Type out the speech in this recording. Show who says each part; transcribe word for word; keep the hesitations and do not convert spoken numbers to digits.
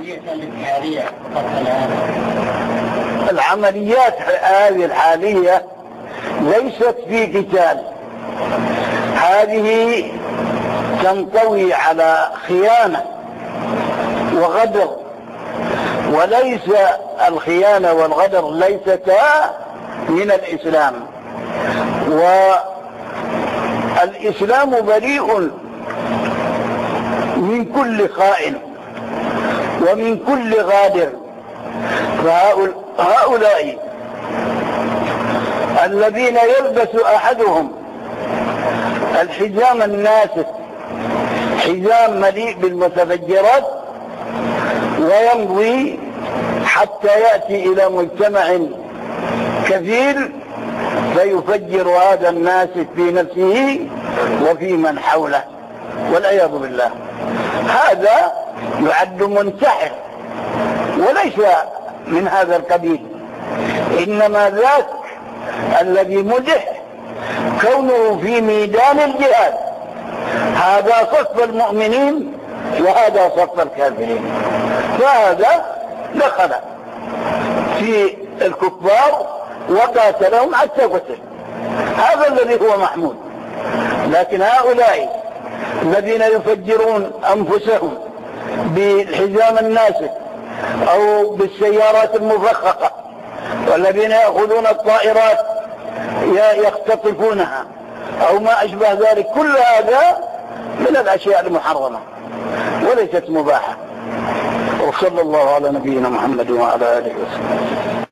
Speaker 1: العمليات هذه الحالية ليست في قتال، هذه تنطوي على خيانة وغدر، وليس الخيانة والغدر ليستا من الإسلام، والإسلام بريء من كل خائن ومن كل غادر. فهؤلاء الذين يلبس أحدهم الحزام الناسف، حزام مليء بالمتفجرات، ويمضي حتى يأتي إلى مجتمع كثير فيفجر هذا الناسف في نفسه وفي من حوله والعياذ بالله. هذا يعد منتحر وليس من هذا القبيل، إنما ذاك الذي مدح كونه في ميدان الجهاد، هذا صف المؤمنين وهذا صف الكافرين، فهذا دخل في الكفار وقاتلهم حتى قتل، هذا الذي هو محمود. لكن هؤلاء الذين يفجرون أنفسهم بالحزام الناسف أو بالسيارات المفخخة، والذين يأخذون الطائرات يختطفونها أو ما أشبه ذلك، كل هذا من الأشياء المحرمة وليست مباحة. وصلى الله على نبينا محمد وعلى آله وسلم.